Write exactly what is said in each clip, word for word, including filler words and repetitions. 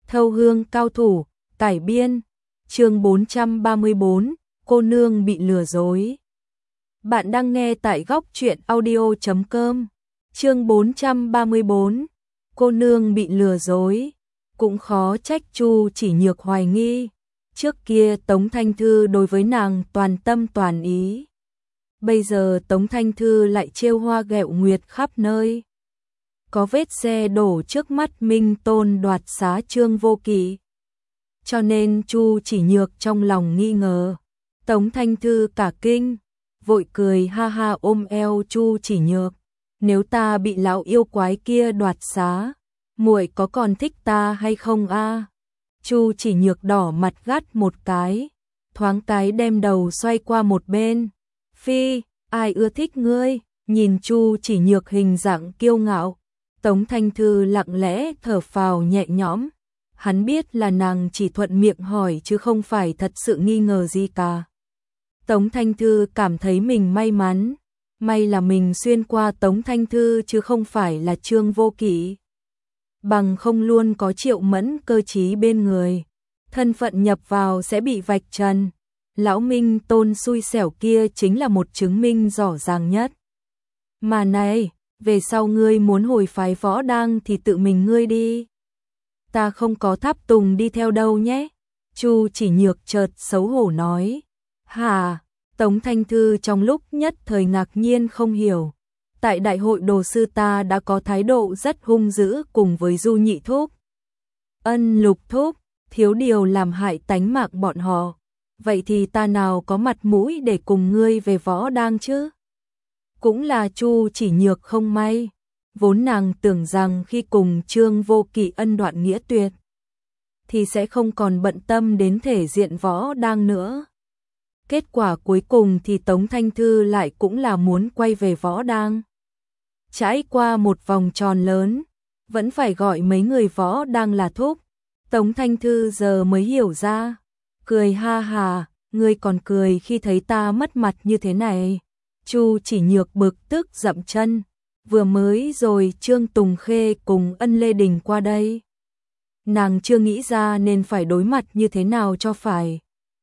Thâu hương cao thủ, cải biên, chương bốn trăm ba mươi bốn, cô nương bị lừa dối. Bạn đang nghe tại góc truyện audio chấm com, chương bốn trăm ba mươi bốn, cô nương bị lừa dối. Cũng khó trách Chu Chỉ Nhược hoài nghi, trước kia Tống Thanh Thư đối với nàng toàn tâm toàn ý. Bây giờ Tống Thanh Thư lại trêu hoa ghẹo nguyệt khắp nơi. Có vết xe đổ trước mắt Minh Tôn đoạt xá Trương Vô Kỵ. Cho nên Chu Chỉ Nhược trong lòng nghi ngờ. Tống Thanh Thư cả kinh, vội cười ha ha ôm eo Chu Chỉ Nhược. Nếu ta bị lão yêu quái kia đoạt xá, muội có còn thích ta hay không a? Chu Chỉ Nhược đỏ mặt gắt một cái, thoáng cái đem đầu xoay qua một bên. Phi, ai ưa thích ngươi? Nhìn Chu Chỉ Nhược hình dạng kiêu ngạo, Tống Thanh Thư lặng lẽ thở phào nhẹ nhõm. Hắn biết là nàng chỉ thuận miệng hỏi chứ không phải thật sự nghi ngờ gì cả. Tống Thanh Thư cảm thấy mình may mắn, may là mình xuyên qua Tống Thanh Thư chứ không phải là Trương Vô Kỵ. Bằng không luôn có Triệu Mẫn cơ trí bên người, thân phận nhập vào sẽ bị vạch trần. Lão Minh Tôn xui xẻo kia chính là một chứng minh rõ ràng nhất. Mà này, về sau ngươi muốn hồi phái Võ Đang thì tự mình ngươi đi. Ta không có tháp tùng đi theo đâu nhé. Chu Chỉ Nhược chợt xấu hổ nói. Hà, Tống Thanh Thư trong lúc nhất thời ngạc nhiên không hiểu. Tại đại hội đồ sư ta đã có thái độ rất hung dữ cùng với Du Nhị Thúc, Ân Lục Thúc, thiếu điều làm hại tánh mạng bọn họ. Vậy thì ta nào có mặt mũi để cùng ngươi về Võ Đang chứ? Cũng là Chu Chỉ Nhược không may, vốn nàng tưởng rằng khi cùng Trương Vô Kỵ ân đoạn nghĩa tuyệt thì sẽ không còn bận tâm đến thể diện Võ Đang nữa. Kết quả cuối cùng thì Tống Thanh Thư lại cũng là muốn quay về Võ Đang. Trải qua một vòng tròn lớn, vẫn phải gọi mấy người Võ Đang là thúc. Tống Thanh Thư giờ mới hiểu ra, cười ha hà, ngươi còn cười khi thấy ta mất mặt như thế này. Chu Chỉ Nhược bực tức dậm chân, vừa mới rồi Trương Tùng Khê cùng Ân Lê Đình qua đây. Nàng chưa nghĩ ra nên phải đối mặt như thế nào cho phải.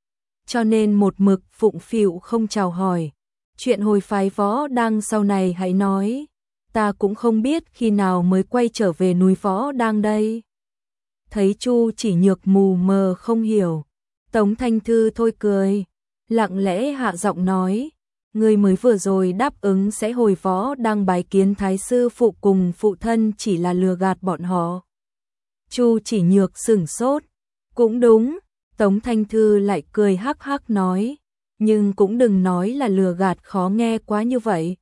Cho nên một mực phụng phịu không chào hỏi. Chuyện hồi phái Võ Đang sau này hãy nói, ta cũng không biết khi nào mới quay trở về núi Võ Đang đây. Thấy Chu Chỉ Nhược mù mờ không hiểu, Tống Thanh Thư thôi cười, lặng lẽ hạ giọng nói, người mới vừa rồi đáp ứng sẽ hồi Võ Đang bái kiến thái sư phụ cùng phụ thân chỉ là lừa gạt bọn họ. Chu Chỉ Nhược sửng sốt, cũng đúng. Tống Thanh Thư lại cười hắc hắc nói, nhưng cũng đừng nói là lừa gạt khó nghe quá như vậy.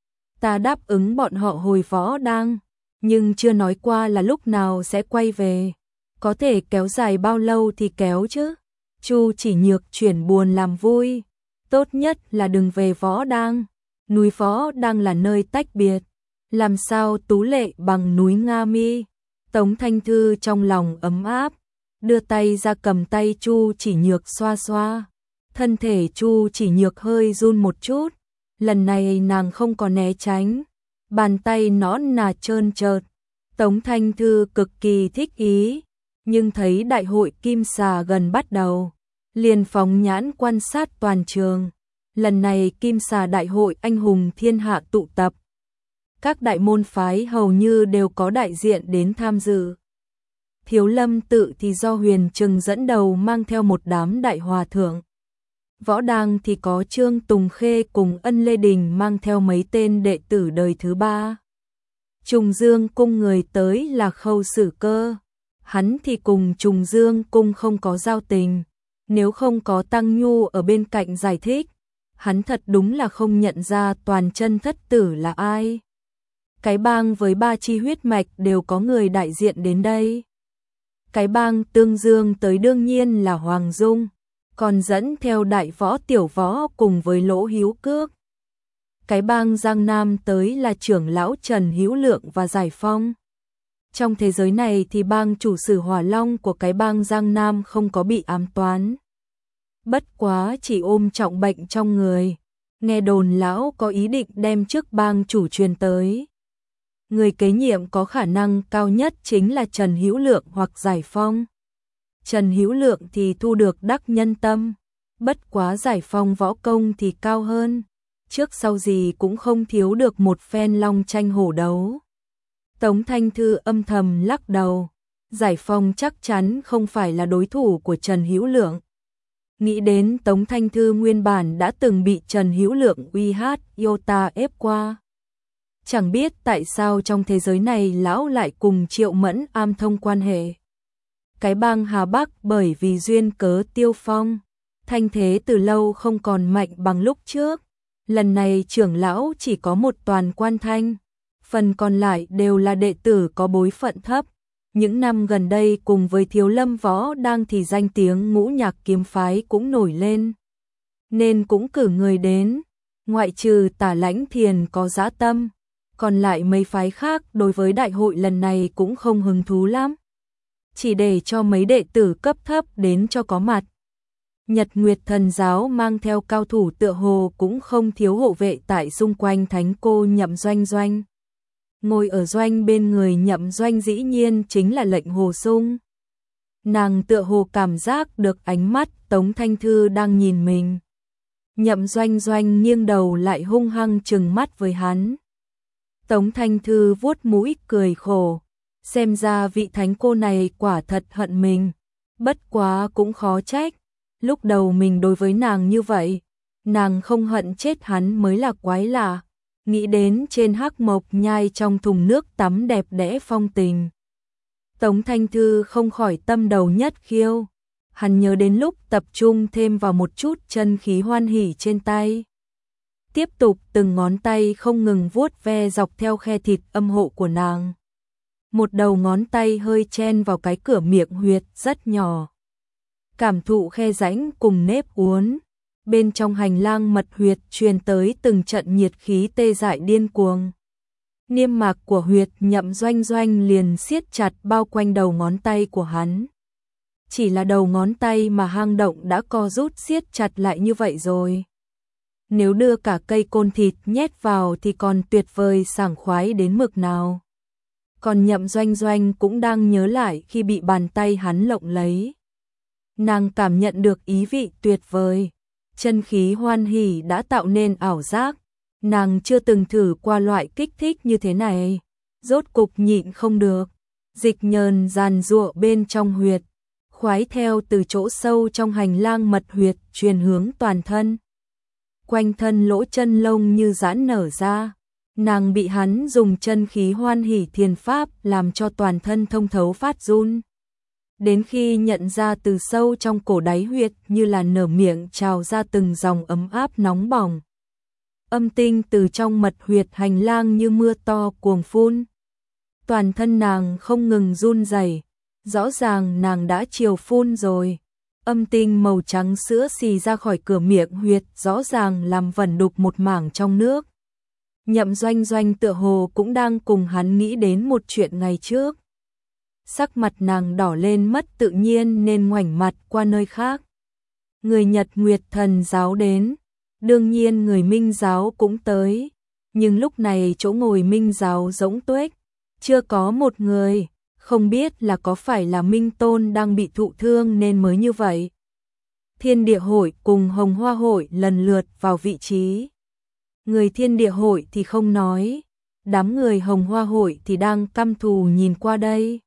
Ta đáp ứng bọn họ hồi Võ Đang, nhưng chưa nói qua là lúc nào sẽ quay về. Có thể kéo dài bao lâu thì kéo chứ. Chu Chỉ Nhược chuyển buồn làm vui, tốt nhất là đừng về Võ Đang. Núi Võ Đang là nơi tách biệt, làm sao tú lệ bằng núi Nga Mi. Tống Thanh Thư trong lòng ấm áp, đưa tay ra cầm tay Chu Chỉ Nhược xoa xoa. Thân thể Chu Chỉ Nhược hơi run một chút, lần này nàng không có né tránh, bàn tay nõn nà trơn trợt. Tống Thanh Thư cực kỳ thích ý, nhưng thấy đại hội Kim Xà gần bắt đầu, liền phóng nhãn quan sát toàn trường. Lần này Kim Xà đại hội anh hùng thiên hạ tụ tập, các đại môn phái hầu như đều có đại diện đến tham dự. Thiếu Lâm tự thì do Huyền Trừng dẫn đầu mang theo một đám đại hòa thượng. Võ Đang thì có Trương Tùng Khê cùng Ân Lê Đình mang theo mấy tên đệ tử đời thứ ba. Trùng Dương cung người tới là Khâu Sử Cơ. Hắn thì cùng Trùng Dương cung không có giao tình. Nếu không có Tăng Nhu ở bên cạnh giải thích, hắn thật đúng là không nhận ra Toàn Chân thất tử là ai. Cái bang với ba chi huyết mạch đều có người đại diện đến đây. Cái bang Tương Dương tới đương nhiên là Hoàng Dung, còn dẫn theo đại võ tiểu võ cùng với Lỗ Hiếu Cước. Cái bang Giang Nam tới là trưởng lão Trần Hữu Lượng và Giải Phong. Trong thế giới này thì bang chủ sử Hỏa Long của cái bang Giang Nam không có bị ám toán. Bất quá chỉ ôm trọng bệnh trong người, nghe đồn lão có ý định đem chức bang chủ truyền tới. người kế nhiệm có khả năng cao nhất chính là Trần Hữu Lượng hoặc Giải Phong. Trần Hữu Lượng thì thu được đắc nhân tâm, bất quá Giải Phong võ công thì cao hơn, trước sau gì cũng không thiếu được một phen long tranh hổ đấu. Tống Thanh Thư âm thầm lắc đầu, Giải Phong chắc chắn không phải là đối thủ của Trần Hữu Lượng. Nghĩ đến Tống Thanh Thư nguyên bản đã từng bị Trần Hữu Lượng uy hát Iota ép qua. Chẳng biết tại sao trong thế giới này lão lại cùng Triệu Mẫn am thông quan hệ. Cái bang Hà Bắc bởi vì duyên cớ tiêu phong, thanh thế từ lâu không còn mạnh bằng lúc trước. Lần này trưởng lão chỉ có một toàn quan thanh, phần còn lại đều là đệ tử có bối phận thấp. Những năm gần đây cùng với Thiếu Lâm Võ đang thì danh tiếng ngũ nhạc kiếm phái cũng nổi lên, nên cũng cử người đến, ngoại trừ Tả Lãnh Thiền có dã tâm, còn lại mấy phái khác đối với đại hội lần này cũng không hứng thú lắm. Chỉ để cho mấy đệ tử cấp thấp đến cho có mặt. Nhật Nguyệt Thần Giáo mang theo cao thủ tựa hồ cũng không thiếu hộ vệ tại xung quanh thánh cô Nhậm Doanh Doanh. Ngồi ở doanh bên người Nhậm Doanh dĩ nhiên chính là Lệnh Hồ Sung. Nàng tựa hồ cảm giác được ánh mắt Tống Thanh Thư đang nhìn mình. Nhậm Doanh Doanh nghiêng đầu lại hung hăng trừng mắt với hắn. Tống Thanh Thư vuốt mũi cười khổ, xem ra vị thánh cô này quả thật hận mình, bất quá cũng khó trách, lúc đầu mình đối với nàng như vậy, nàng không hận chết hắn mới là quái lạ. Nghĩ đến trên hắc mộc nhai trong thùng nước tắm đẹp đẽ phong tình, Tống Thanh Thư không khỏi tâm đầu nhất khiêu. Hắn nhớ đến lúc tập trung thêm vào một chút chân khí hoan hỉ trên tay. Tiếp tục từng ngón tay không ngừng vuốt ve dọc theo khe thịt âm hộ của nàng. Một đầu ngón tay hơi chen vào cái cửa miệng huyệt rất nhỏ. Cảm thụ khe rãnh cùng nếp uốn. Bên trong hành lang mật huyệt truyền tới từng trận nhiệt khí tê dại điên cuồng. Niêm mạc của huyệt Nhậm Doanh Doanh liền siết chặt bao quanh đầu ngón tay của hắn. Chỉ là đầu ngón tay mà hang động đã co rút siết chặt lại như vậy rồi. Nếu đưa cả cây côn thịt nhét vào thì còn tuyệt vời sảng khoái đến mực nào. Còn Nhậm Doanh Doanh cũng đang nhớ lại khi bị bàn tay hắn lộng lấy. Nàng cảm nhận được ý vị tuyệt vời. Chân khí hoan hỉ đã tạo nên ảo giác. Nàng chưa từng thử qua loại kích thích như thế này. Rốt cục nhịn không được. Dịch nhờn giàn giụa bên trong huyệt. Khoái theo từ chỗ sâu trong hành lang mật huyệt truyền hướng toàn thân. Quanh thân lỗ chân lông như giãn nở ra. Nàng bị hắn dùng chân khí hoan hỉ thiền pháp làm cho toàn thân thông thấu phát run. Đến khi nhận ra từ sâu trong cổ đáy huyệt như là nở miệng trào ra từng dòng ấm áp nóng bỏng. Âm tinh từ trong mật huyệt hành lang như mưa to cuồng phun. Toàn thân nàng không ngừng run rẩy, rõ ràng nàng đã chiều phun rồi. Âm tinh màu trắng sữa xì ra khỏi cửa miệng huyệt rõ ràng làm vẩn đục một mảng trong nước. Nhậm Doanh Doanh tựa hồ cũng đang cùng hắn nghĩ đến một chuyện ngày trước. Sắc mặt nàng đỏ lên mất tự nhiên nên ngoảnh mặt qua nơi khác. Người Nhật Nguyệt Thần Giáo đến, đương nhiên người Minh Giáo cũng tới, nhưng lúc này chỗ ngồi Minh Giáo rỗng tuếch, chưa có một người, không biết là có phải là Minh Tôn đang bị thụ thương nên mới như vậy. Thiên Địa Hội cùng Hồng Hoa Hội lần lượt vào vị trí. Người Thiên Địa Hội thì không nói, đám người Hồng Hoa Hội thì đang căm thù nhìn qua đây.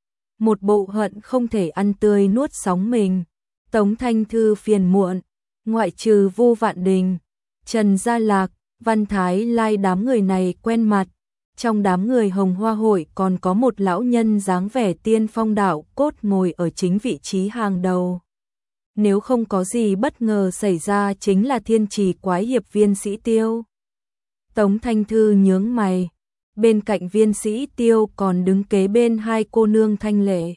Một bộ hận không thể ăn tươi nuốt sống mình. Tống Thanh Thư phiền muộn, ngoại trừ Vu Vạn Đình, Trần Gia Lạc, Văn Thái Lai đám người này quen mặt. Trong đám người Hồng Hoa Hội còn có một lão nhân dáng vẻ tiên phong đạo cốt ngồi ở chính vị trí hàng đầu. Nếu không có gì bất ngờ xảy ra chính là Thiên Trì Quái Hiệp Viên Sĩ Tiêu. Tống Thanh Thư nhướng mày, bên cạnh Viên Sĩ Tiêu còn đứng kế bên hai cô nương thanh lệ.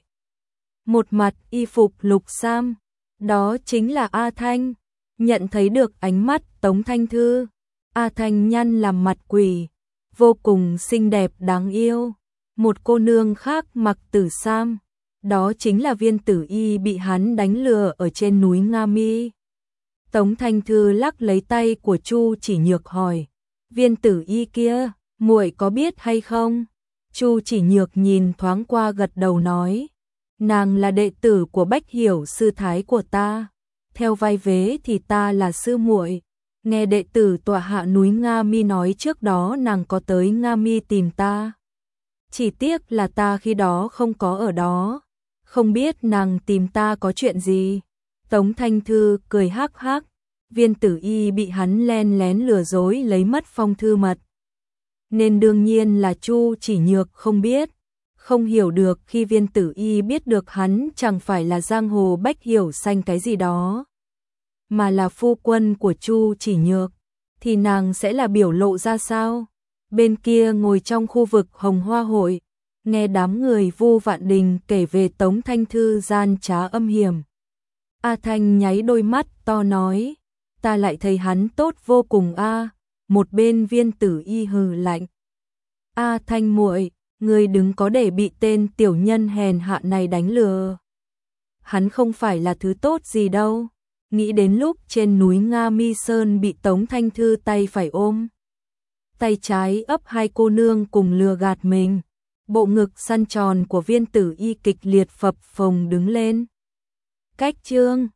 Một mặt y phục lục sam, đó chính là A Thanh. Nhận thấy được ánh mắt Tống Thanh Thư, A Thanh nhăn làm mặt quỷ, vô cùng xinh đẹp đáng yêu. Một cô nương khác mặc tử sam, đó chính là Viên Tử Y bị hắn đánh lừa ở trên núi Nga Mi. Tống Thanh Thư lắc lấy tay của Chu Chỉ Nhược hỏi, Viên Tử Y kia, muội có biết hay không? Chu Chỉ Nhược nhìn thoáng qua gật đầu nói, nàng là đệ tử của Bách Hiểu sư thái của ta, theo vai vế thì ta là sư muội. Nghe đệ tử tọa hạ núi Nga Mi nói trước đó nàng có tới Nga Mi tìm ta. Chỉ tiếc là ta khi đó không có ở đó, không biết nàng tìm ta có chuyện gì. Tống Thanh Thư cười hắc hắc, Viên Tử Y bị hắn len lén lừa dối lấy mất phong thư mật. Nên đương nhiên là Chu Chỉ Nhược không biết, không hiểu được khi Viên Tử Y biết được hắn chẳng phải là giang hồ Bách Hiểu xanh cái gì đó, mà là phu quân của Chu Chỉ Nhược, thì nàng sẽ là biểu lộ ra sao? Bên kia ngồi trong khu vực Hồng Hoa hội, nghe đám người Vu Vạn Đình kể về Tống Thanh Thư gian trá âm hiểm. A Thanh nháy đôi mắt to nói, ta lại thấy hắn tốt vô cùng a. Một bên Viên Tử Y hừ lạnh, A Thanh muội, ngươi đừng có để bị tên tiểu nhân hèn hạ này đánh lừa. Hắn không phải là thứ tốt gì đâu. Nghĩ đến lúc trên núi Nga Mi Sơn bị Tống Thanh Thư tay phải ôm, tay trái ấp hai cô nương cùng lừa gạt mình, bộ ngực săn tròn của Viên Tử Y kịch liệt phập phồng đứng lên. Cách chương